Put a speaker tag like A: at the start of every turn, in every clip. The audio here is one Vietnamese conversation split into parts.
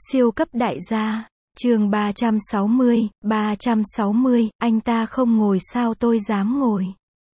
A: Siêu cấp đại gia. Chương 360, anh ta không ngồi sao tôi dám ngồi.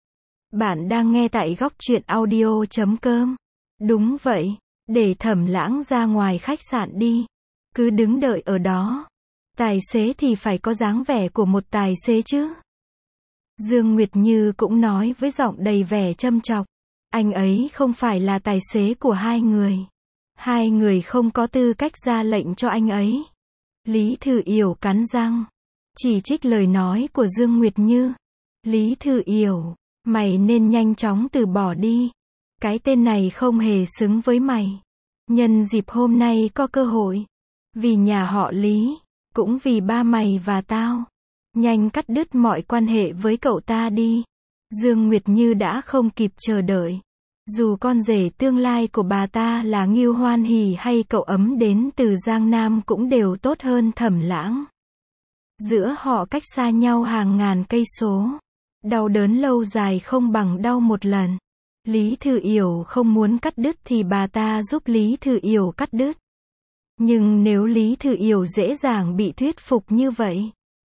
A: Bạn đang nghe tại góc truyện audio.com. Đúng vậy, để Thẩm Lãng ra ngoài khách sạn đi. Cứ đứng đợi ở đó. Tài xế thì phải có dáng vẻ của một tài xế chứ. Dương Nguyệt Như cũng nói với giọng đầy vẻ châm chọc. Anh ấy không phải là tài xế của hai người. Hai người không có tư cách ra lệnh cho anh ấy. Lý Thư Yểu cắn răng, chỉ trích lời nói của Dương Nguyệt Như. Lý Thư Yểu, mày nên nhanh chóng từ bỏ đi. Cái tên này không hề xứng với mày. Nhân dịp hôm nay có cơ hội, vì nhà họ Lý, cũng vì ba mày và tao, nhanh cắt đứt mọi quan hệ với cậu ta đi. Dương Nguyệt Như đã không kịp chờ đợi. Dù con rể tương lai của bà ta là Ngưu Hoan Hỷ hay cậu ấm đến từ Giang Nam cũng đều tốt hơn Thẩm Lãng. Giữa họ cách xa nhau hàng ngàn cây số. Đau đớn lâu dài không bằng đau một lần. Lý Thư Yểu không muốn cắt đứt thì bà ta giúp Lý Thư Yểu cắt đứt. Nhưng nếu Lý Thư Yểu dễ dàng bị thuyết phục như vậy,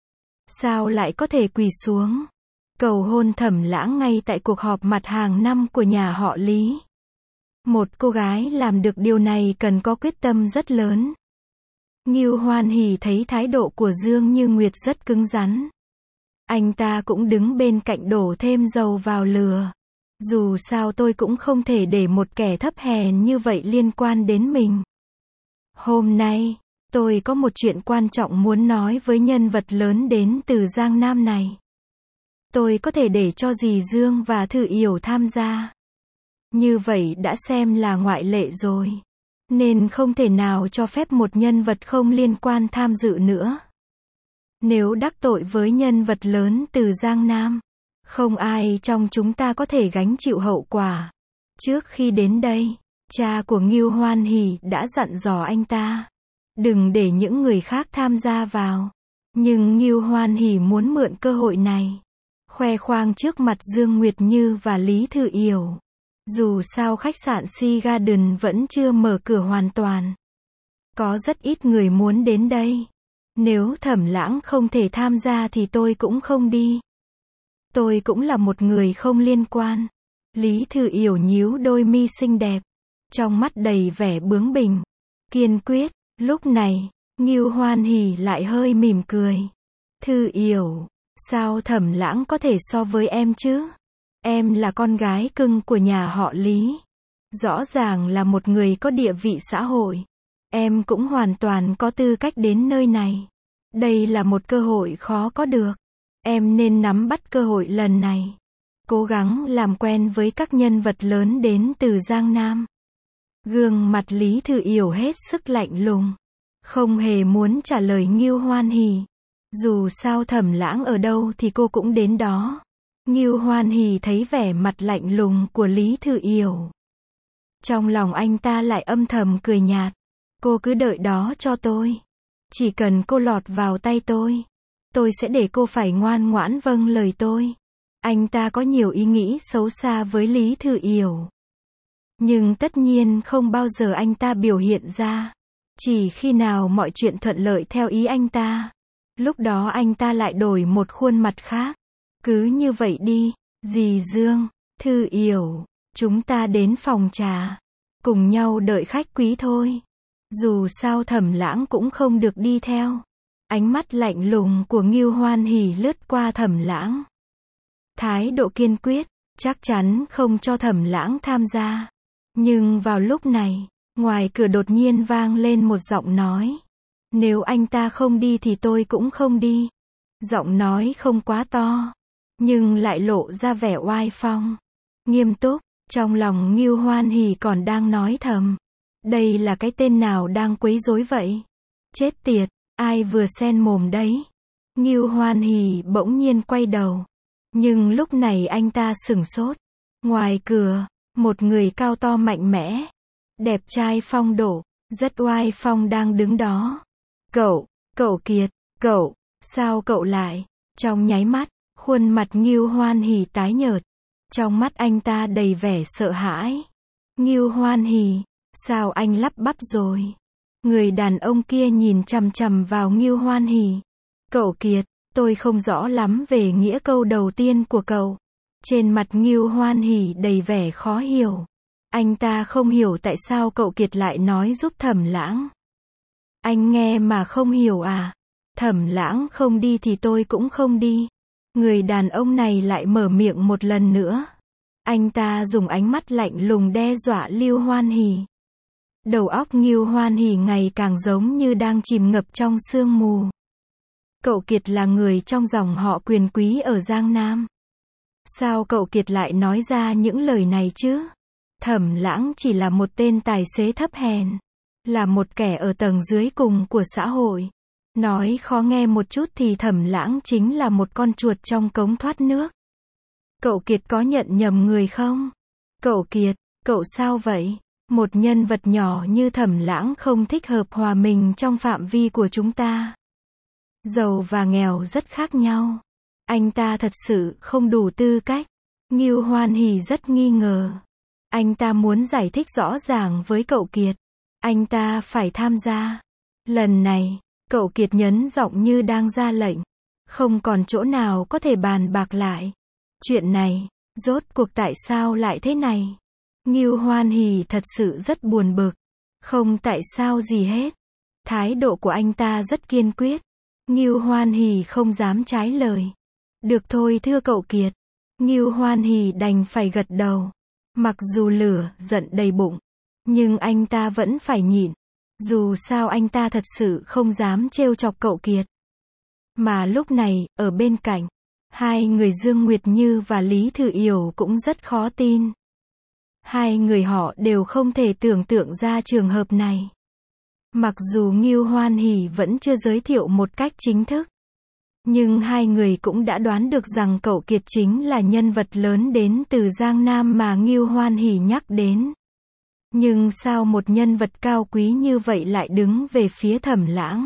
A: sao lại có thể quỳ xuống cầu hôn Thẩm Lãng ngay tại cuộc họp mặt hàng năm của nhà họ Lý? Một cô gái làm được điều này cần có quyết tâm rất lớn. Ngưu Hoan Hỷ thấy thái độ của Dương Như Nguyệt rất cứng rắn. Anh ta cũng đứng bên cạnh đổ thêm dầu vào lửa. Dù sao tôi cũng không thể để một kẻ thấp hèn như vậy liên quan đến mình. Hôm nay, tôi có một chuyện quan trọng muốn nói với nhân vật lớn đến từ Giang Nam này. Tôi có thể để cho dì Dương và Thư Yểu tham gia. Như vậy đã xem là ngoại lệ rồi. Nên không thể nào cho phép một nhân vật không liên quan tham dự nữa. Nếu đắc tội với nhân vật lớn từ Giang Nam, không ai trong chúng ta có thể gánh chịu hậu quả. Trước khi đến đây, cha của Ngưu Hoan Hỷ đã dặn dò anh ta, đừng để những người khác tham gia vào. Nhưng Ngưu Hoan Hỷ muốn mượn cơ hội này khoe khoang trước mặt Dương Nguyệt Như và Lý Thư Yểu. Dù sao khách sạn Sea Garden vẫn chưa mở cửa hoàn toàn. Có rất ít người muốn đến đây. Nếu Thẩm Lãng không thể tham gia thì tôi cũng không đi. Tôi cũng là một người không liên quan. Lý Thư Yểu nhíu đôi mi xinh đẹp, trong mắt đầy vẻ bướng bỉnh, kiên quyết. Lúc này, Ngưu Hoan Hỷ lại hơi mỉm cười. Thư Yểu, sao Thẩm Lãng có thể so với em chứ? Em là con gái cưng của nhà họ Lý. Rõ ràng là một người có địa vị xã hội. Em cũng hoàn toàn có tư cách đến nơi này. Đây là một cơ hội khó có được. Em nên nắm bắt cơ hội lần này. Cố gắng làm quen với các nhân vật lớn đến từ Giang Nam. Gương mặt Lý Thư Yểu hết sức lạnh lùng, không hề muốn trả lời Ngưu Hoan Hỷ. Dù sao Thẩm Lãng ở đâu thì cô cũng đến đó. Ngưu Hoan Hỷ thấy vẻ mặt lạnh lùng của Lý Thư Yểu. Trong lòng anh ta lại âm thầm cười nhạt. Cô cứ đợi đó cho tôi. Chỉ cần cô lọt vào tay tôi sẽ để cô phải ngoan ngoãn vâng lời tôi. Anh ta có nhiều ý nghĩ xấu xa với Lý Thư Yểu. Nhưng tất nhiên không bao giờ anh ta biểu hiện ra. Chỉ khi nào mọi chuyện thuận lợi theo ý anh ta, lúc đó anh ta lại đổi một khuôn mặt khác. Cứ như vậy đi, dì Dương, Thư Yểu, chúng ta đến phòng trà, cùng nhau đợi khách quý thôi. Dù sao Thẩm Lãng cũng không được đi theo. Ánh mắt lạnh lùng của Ngưu Hoan Hỷ lướt qua Thẩm Lãng. Thái độ kiên quyết, chắc chắn không cho Thẩm Lãng tham gia. Nhưng vào lúc này, ngoài cửa đột nhiên vang lên một giọng nói. Nếu anh ta không đi thì tôi cũng không đi. Giọng nói không quá to, nhưng lại lộ ra vẻ oai phong, nghiêm túc. Trong lòng Ngưu Hoan Hỷ còn đang nói thầm. Đây là cái tên nào đang quấy rối vậy? Chết tiệt, ai vừa xen mồm đấy? Ngưu Hoan Hỷ bỗng nhiên quay đầu. Nhưng lúc này anh ta sửng sốt. Ngoài cửa, một người cao to mạnh mẽ, đẹp trai phong độ, rất oai phong đang đứng đó. Cậu Kiệt, sao cậu lại? Trong nháy mắt, khuôn mặt Ngưu Hoan Hỷ tái nhợt. Trong mắt anh ta đầy vẻ sợ hãi. Ngưu Hoan Hỷ, sao anh lắp bắp rồi? Người đàn ông kia nhìn chằm chằm vào Ngưu Hoan Hỉ. Cậu Kiệt, tôi không rõ lắm về nghĩa câu đầu tiên của cậu. Trên mặt Ngưu Hoan Hỉ đầy vẻ khó hiểu. Anh ta không hiểu tại sao cậu Kiệt lại nói giúp Thẩm Lãng. Anh nghe mà không hiểu à? Thẩm Lãng không đi thì tôi cũng không đi. Người đàn ông này lại mở miệng một lần nữa. Anh ta dùng ánh mắt lạnh lùng đe dọa Ngưu Hoan Hỉ. Đầu óc Ngưu Hoan Hỉ ngày càng giống như đang chìm ngập trong sương mù. Cậu Kiệt là người trong dòng họ quyền quý ở Giang Nam. Sao cậu Kiệt lại nói ra những lời này chứ? Thẩm Lãng chỉ là một tên tài xế thấp hèn. Là một kẻ ở tầng dưới cùng của xã hội. Nói khó nghe một chút thì Thẩm Lãng chính là một con chuột trong cống thoát nước. Cậu Kiệt có nhận nhầm người không? Cậu Kiệt, cậu sao vậy? Một nhân vật nhỏ như Thẩm Lãng không thích hợp hòa mình trong phạm vi của chúng ta. Giàu và nghèo rất khác nhau. Anh ta thật sự không đủ tư cách. Ngưu Hoan Hỉ rất nghi ngờ. Anh ta muốn giải thích rõ ràng với cậu Kiệt. Anh ta phải tham gia. Lần này, cậu Kiệt nhấn giọng như đang ra lệnh. Không còn chỗ nào có thể bàn bạc lại. Chuyện này, rốt cuộc tại sao lại thế này? Ngưu Hoan Hỉ thật sự rất buồn bực. Không tại sao gì hết. Thái độ của anh ta rất kiên quyết. Ngưu Hoan Hỉ không dám trái lời. Được thôi thưa cậu Kiệt. Ngưu Hoan Hỉ đành phải gật đầu. Mặc dù lửa giận đầy bụng, nhưng anh ta vẫn phải nhịn. Dù sao anh ta thật sự không dám trêu chọc cậu Kiệt. Mà lúc này, ở bên cạnh, hai người Dương Nguyệt Như và Lý Thự Yểu cũng rất khó tin. Hai người họ đều không thể tưởng tượng ra trường hợp này. Mặc dù Ngưu Hoan Hỉ vẫn chưa giới thiệu một cách chính thức, nhưng hai người cũng đã đoán được rằng cậu Kiệt chính là nhân vật lớn đến từ Giang Nam mà Ngưu Hoan Hỉ nhắc đến. Nhưng sao một nhân vật cao quý như vậy lại đứng về phía Thẩm Lãng?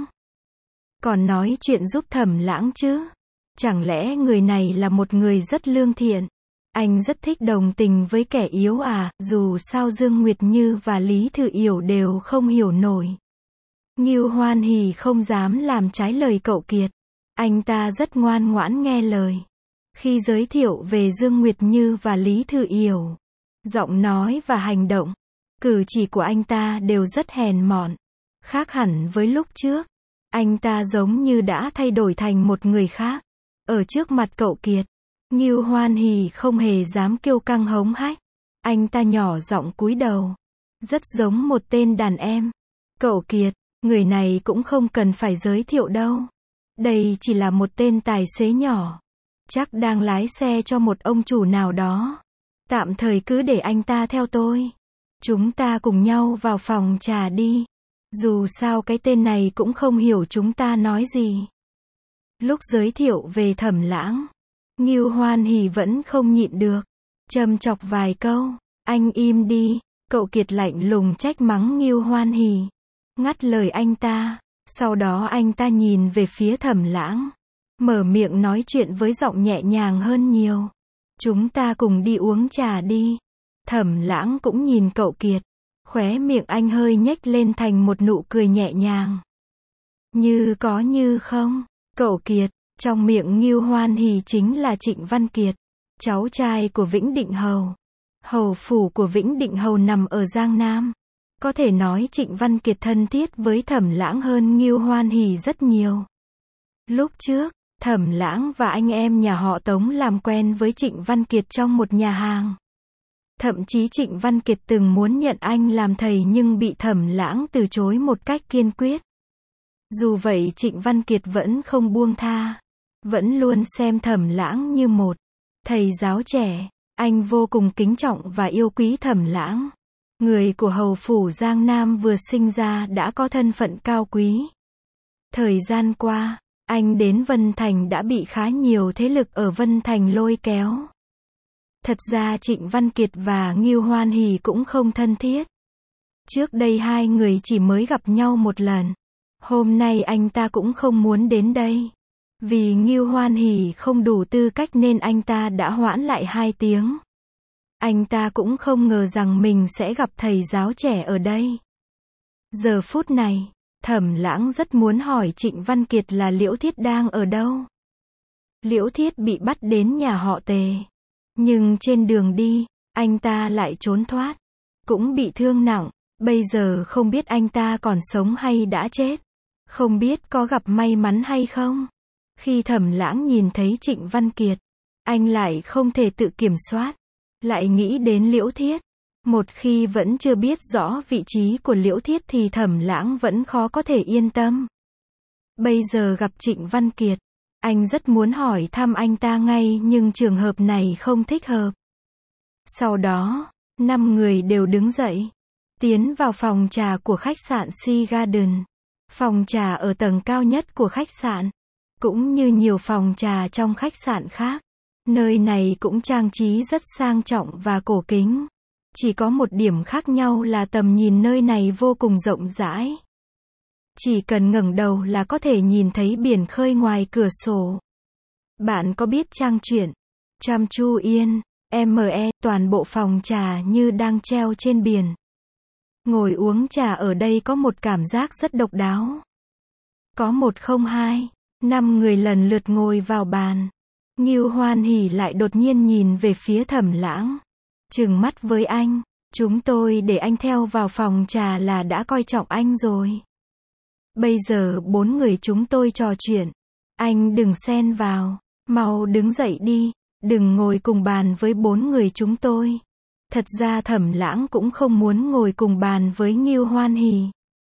A: Còn nói chuyện giúp Thẩm Lãng chứ? Chẳng lẽ người này là một người rất lương thiện? Anh rất thích đồng tình với kẻ yếu à? Dù sao Dương Nguyệt Như và Lý Thự Yểu đều không hiểu nổi. Ngưu Hoan Hỉ không dám làm trái lời cậu Kiệt. Anh ta rất ngoan ngoãn nghe lời. Khi giới thiệu về Dương Nguyệt Như và Lý Thự Yểu, giọng nói và hành động, cử chỉ của anh ta đều rất hèn mọn. Khác hẳn với lúc trước. Anh ta giống như đã thay đổi thành một người khác. Ở trước mặt cậu Kiệt, Ngưu Hoan Hỉ không hề dám kiêu căng hống hách. Anh ta nhỏ giọng cúi đầu. Rất giống một tên đàn em. Cậu Kiệt, người này cũng không cần phải giới thiệu đâu. Đây chỉ là một tên tài xế nhỏ. Chắc đang lái xe cho một ông chủ nào đó. Tạm thời cứ để anh ta theo tôi. Chúng ta cùng nhau vào phòng trà đi. Dù sao cái tên này cũng không hiểu chúng ta nói gì. Lúc giới thiệu về Thẩm Lãng, Ngưu Hoan Hỉ vẫn không nhịn được. Châm chọc vài câu. Anh im đi. Cậu Kiệt lạnh lùng trách mắng Ngưu Hoan Hỉ. Ngắt lời anh ta. Sau đó anh ta nhìn về phía Thẩm Lãng. Mở miệng nói chuyện với giọng nhẹ nhàng hơn nhiều. Chúng ta cùng đi uống trà đi. Thẩm Lãng cũng nhìn cậu Kiệt. Khóe miệng anh hơi nhếch lên thành một nụ cười nhẹ nhàng. Như có như không. Cậu Kiệt, trong miệng Ngưu Hoan Hỉ chính là Trịnh Văn Kiệt, cháu trai của Vĩnh Định Hầu. Hầu phủ của Vĩnh Định Hầu nằm ở Giang Nam. Có thể nói Trịnh Văn Kiệt thân thiết với Thẩm Lãng hơn Ngưu Hoan Hỉ rất nhiều. Lúc trước, Thẩm Lãng và anh em nhà họ Tống làm quen với Trịnh Văn Kiệt trong một nhà hàng. Thậm chí Trịnh Văn Kiệt từng muốn nhận anh làm thầy nhưng bị Thẩm Lãng từ chối một cách kiên quyết. Dù vậy Trịnh Văn Kiệt vẫn không buông tha. Vẫn luôn xem Thẩm Lãng như một thầy giáo trẻ. Anh vô cùng kính trọng và yêu quý Thẩm Lãng. Người của hầu phủ Giang Nam vừa sinh ra đã có thân phận cao quý. Thời gian qua, anh đến Vân Thành đã bị khá nhiều thế lực ở Vân Thành lôi kéo. Thật ra Trịnh Văn Kiệt và Ngưu Hoan Hỉ cũng không thân thiết. Trước đây hai người chỉ mới gặp nhau một lần. Hôm nay anh ta cũng không muốn đến đây. Vì Ngưu Hoan Hỉ không đủ tư cách nên anh ta đã hoãn lại 2 tiếng. Anh ta cũng không ngờ rằng mình sẽ gặp thầy giáo trẻ ở đây. Giờ phút này, Thẩm Lãng rất muốn hỏi Trịnh Văn Kiệt là Liễu Thiết đang ở đâu. Liễu Thiết bị bắt đến nhà họ Tề. Nhưng trên đường đi, anh ta lại trốn thoát. Cũng bị thương nặng. Bây giờ không biết anh ta còn sống hay đã chết. Không biết có gặp may mắn hay không. Khi Thẩm Lãng nhìn thấy Trịnh Văn Kiệt, anh lại không thể tự kiểm soát. Lại nghĩ đến Liễu Thiết. Một khi vẫn chưa biết rõ vị trí của Liễu Thiết thì Thẩm Lãng vẫn khó có thể yên tâm. Bây giờ gặp Trịnh Văn Kiệt, anh rất muốn hỏi thăm anh ta ngay nhưng trường hợp này không thích hợp. Sau đó, 5 người đều đứng dậy, tiến vào phòng trà của khách sạn Sea Garden. Phòng trà ở tầng cao nhất của khách sạn. Cũng như nhiều phòng trà trong khách sạn khác, nơi này cũng trang trí rất sang trọng và cổ kính. Chỉ có một điểm khác nhau là tầm nhìn nơi này vô cùng rộng rãi. Chỉ cần ngẩng đầu là có thể nhìn thấy biển khơi ngoài cửa sổ. Bạn có biết trang truyện Cham Chu Yên, ME, toàn bộ phòng trà như đang treo trên biển. Ngồi uống trà ở đây có một cảm giác rất độc đáo. Có 1 không 2, 5 người lần lượt ngồi vào bàn. Ngưu Hoan Hỉ lại đột nhiên nhìn về phía Thẩm Lãng. Trừng mắt với anh, chúng tôi để anh theo vào phòng trà là đã coi trọng anh rồi. Bây giờ 4 người chúng tôi trò chuyện. Anh đừng xen vào, mau đứng dậy đi, đừng ngồi cùng bàn với 4 người chúng tôi. Thật ra Thẩm Lãng cũng không muốn ngồi cùng bàn với Ngưu Hoan Hỉ.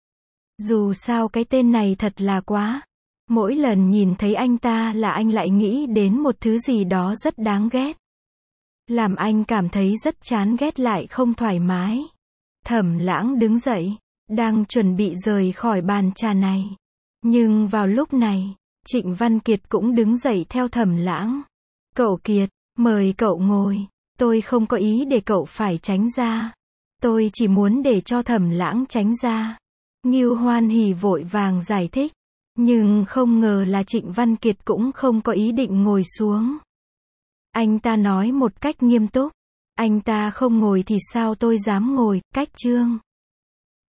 A: Dù sao cái tên này thật là quá. Mỗi lần nhìn thấy anh ta là anh lại nghĩ đến một thứ gì đó rất đáng ghét. Làm anh cảm thấy rất chán ghét lại không thoải mái. Thẩm Lãng đứng dậy, đang chuẩn bị rời khỏi bàn trà này. Nhưng vào lúc này, Trịnh Văn Kiệt cũng đứng dậy theo Thẩm Lãng. Cậu Kiệt, mời cậu ngồi. Tôi không có ý để cậu phải tránh ra. Tôi chỉ muốn để cho Thẩm Lãng tránh ra. Ngưu Hoan Hỉ vội vàng giải thích. Nhưng không ngờ là Trịnh Văn Kiệt cũng không có ý định ngồi xuống. Anh ta nói một cách nghiêm túc. Anh ta không ngồi thì sao tôi dám ngồi, cách chương.